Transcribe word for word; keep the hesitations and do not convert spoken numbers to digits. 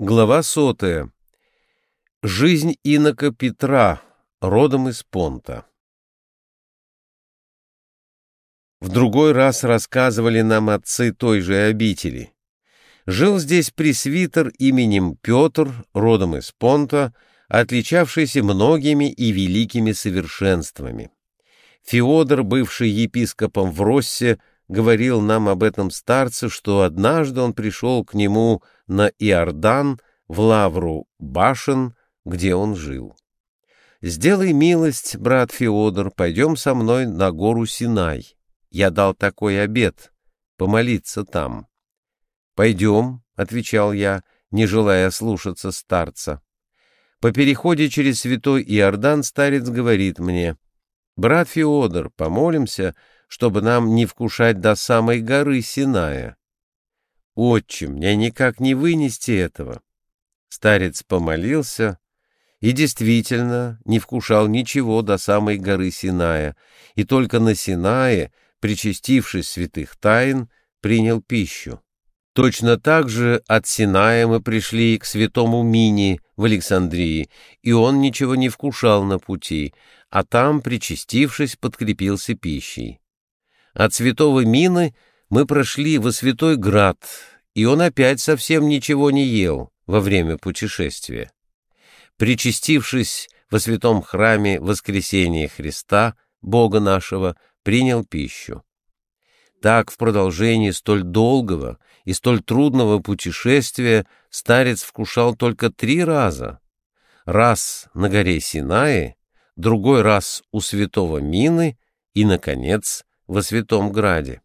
Глава сотая. Жизнь инока Петра, родом из Понта. В другой раз рассказывали нам отцы той же обители. Жил здесь пресвитер именем Петр, родом из Понта, отличавшийся многими и великими совершенствами. Феодор, бывший епископом в Россе, говорил нам об этом старце, что однажды он пришел к нему на Иордан, в лавру башен, где он жил. «Сделай милость, брат Феодор, пойдем со мной на гору Синай. Я дал такой обет — помолиться там». «Пойдем», — отвечал я, не желая слушаться старца. По переходе через святой Иордан старец говорит мне: «Брат Феодор, помолимся, чтобы нам не вкушать до самой горы Синая». «Отче, мне никак не вынести этого». Старец помолился и действительно не вкушал ничего до самой горы Синая, и только на Синае, причастившись святых тайн, принял пищу. Точно так же от Синая мы пришли к святому Мине в Александрии, и он ничего не вкушал на пути, а там, причастившись, подкрепился пищей. От святого Мины мы прошли во Святой Град, и он опять совсем ничего не ел во время путешествия. Причастившись во святом храме Воскресения Христа, Бога нашего, принял пищу. Так в продолжении столь долгого и столь трудного путешествия старец вкушал только три раза. Раз на горе Синае, другой раз у святого Мины и, наконец, во Святом Граде.